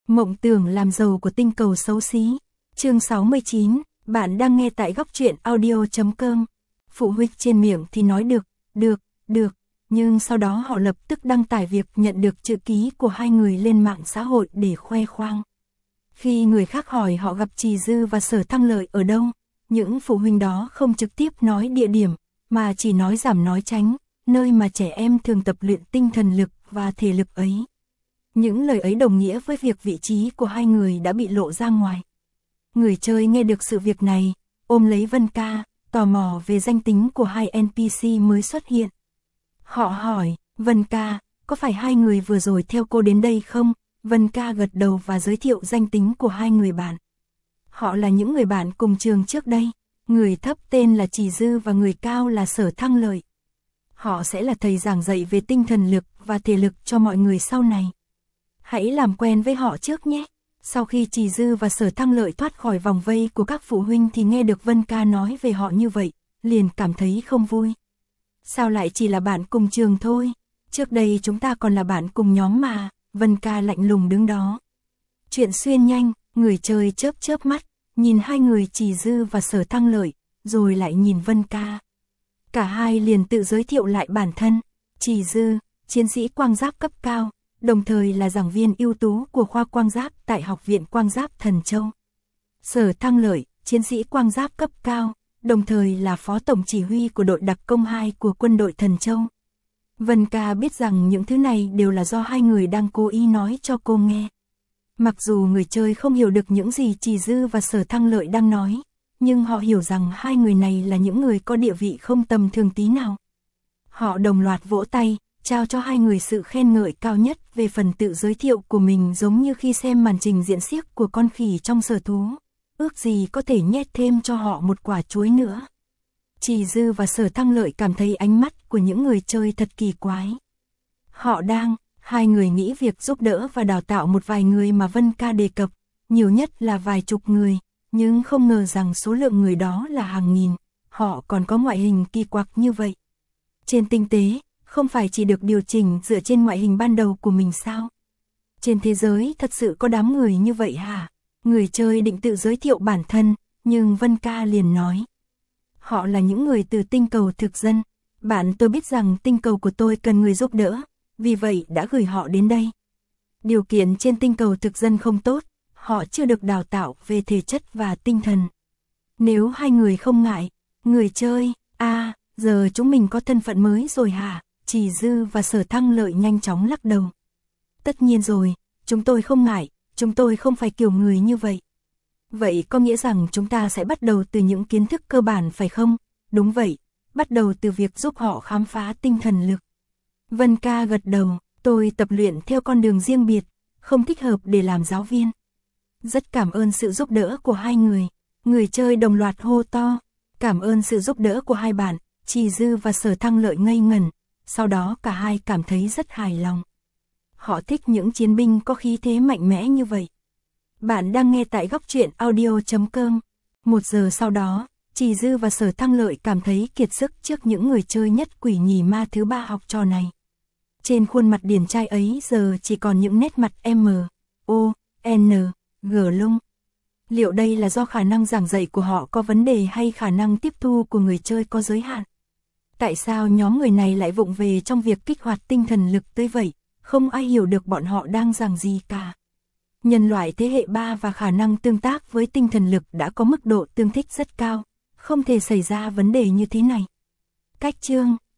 Mộng tưởng làm giàu của tinh cầu xấu xí. Chương 69, bạn đang nghe tại góc truyện audio.com. Phụ huynh trên miệng thì nói được, nhưng sau đó họ lập tức đăng tải việc nhận được chữ ký của hai người lên mạng xã hội để khoe khoang. Khi người khác hỏi họ gặp Trì Dư và Sở Thăng Lợi ở đâu, những phụ huynh đó không trực tiếp nói địa điểm, mà chỉ nói giảm nói tránh, nơi mà trẻ em thường tập luyện tinh thần lực và thể lực ấy. Những lời ấy đồng nghĩa với việc vị trí của hai người đã bị lộ ra ngoài. Người chơi nghe được sự việc này, ôm lấy Vân Ca, tò mò về danh tính của hai NPC mới xuất hiện. Họ hỏi, Vân Ca, có phải hai người vừa rồi theo cô đến đây không? Vân Ca gật đầu và giới thiệu danh tính của hai người bạn. Họ là những người bạn cùng trường trước đây, người thấp tên là Trì Dư và người cao là Sở Thăng Lợi. Họ sẽ là thầy giảng dạy về tinh thần lực và thể lực cho mọi người sau này. Hãy làm quen với họ trước nhé. Sau khi Trì Dư và Sở Thăng Lợi thoát khỏi vòng vây của các phụ huynh thì nghe được Vân Ca nói về họ như vậy, liền cảm thấy không vui. Sao lại chỉ là bạn cùng trường thôi? Trước đây chúng ta còn là bạn cùng nhóm mà. Vân Ca lạnh lùng đứng đó. Chuyện xuyên nhanh, người chơi chớp mắt, nhìn hai người Trì Dư và Sở Thăng Lợi, rồi lại nhìn Vân Ca. Cả hai liền tự giới thiệu lại bản thân. Trì Dư, chiến sĩ quang giáp cấp cao, đồng thời là giảng viên ưu tú của khoa quang giáp tại Học viện Quang Giáp Thần Châu. Sở Thăng Lợi, chiến sĩ quang giáp cấp cao, đồng thời là phó tổng chỉ huy của đội đặc công 2 của quân đội Thần Châu. Vân Ca biết rằng những thứ này đều là do hai người đang cố ý nói cho cô nghe. Mặc dù người chơi không hiểu được những gì Trì Dư và Sở Thăng Lợi đang nói, nhưng họ hiểu rằng hai người này là những người có địa vị không tầm thường tí nào. Họ đồng loạt vỗ tay, trao cho hai người sự khen ngợi cao nhất về phần tự giới thiệu của mình, giống như khi xem màn trình diễn xiếc của con khỉ trong sở thú. Ước gì có thể nhét thêm cho họ một quả chuối nữa. Trì Dư và Sở Thăng Lợi cảm thấy ánh mắt của những người chơi thật kỳ quái. Hai người nghĩ việc giúp đỡ và đào tạo một vài người mà Vân Ca đề cập, nhiều nhất là vài chục người, nhưng không ngờ rằng số lượng người đó là hàng nghìn, họ còn có ngoại hình kỳ quặc như vậy. Trên tinh tế, không phải chỉ được điều chỉnh dựa trên ngoại hình ban đầu của mình sao? Trên thế giới thật sự có đám người như vậy hả? Người chơi định tự giới thiệu bản thân, nhưng Vân Ca liền nói. Họ là những người từ tinh cầu thực dân. Tôi biết rằng tinh cầu của tôi cần người giúp đỡ, vì vậy đã gửi họ đến đây. Điều kiện trên tinh cầu thực dân không tốt, họ chưa được đào tạo về thể chất và tinh thần. Nếu hai người không ngại, người chơi, giờ chúng mình có thân phận mới rồi hả? Trì Dư và Sở Thăng Lợi nhanh chóng lắc đầu. Tất nhiên rồi, chúng tôi không ngại, chúng tôi không phải kiểu người như vậy. Vậy có nghĩa rằng chúng ta sẽ bắt đầu từ những kiến thức cơ bản phải không? Đúng vậy, bắt đầu từ việc giúp họ khám phá tinh thần lực. Vân Ca gật đầu, tôi tập luyện theo con đường riêng biệt, không thích hợp để làm giáo viên. Rất cảm ơn sự giúp đỡ của hai người. Người chơi đồng loạt hô to. Cảm ơn sự giúp đỡ của hai bạn. Trì Dư và Sở Thăng Lợi ngây ngẩn, sau đó cả hai cảm thấy rất hài lòng. Họ thích những chiến binh có khí thế mạnh mẽ như vậy. Bạn đang nghe tại góc truyện audio.com. 1 giờ sau đó, Trì Dư và Sở Thăng Lợi cảm thấy kiệt sức trước những người chơi nhất quỷ nhì ma thứ ba học trò này. Trên khuôn mặt điển trai ấy giờ chỉ còn những nét mặt M, O, N, G lung. Liệu đây là do khả năng giảng dạy của họ có vấn đề hay khả năng tiếp thu của người chơi có giới hạn? Tại sao nhóm người này lại vụng về trong việc kích hoạt tinh thần lực tới vậy? Không ai hiểu được bọn họ đang giảng gì cả. Nhân loại thế hệ 3 và khả năng tương tác với tinh thần lực đã có mức độ tương thích rất cao, không thể xảy ra vấn đề như thế này. Cách chương,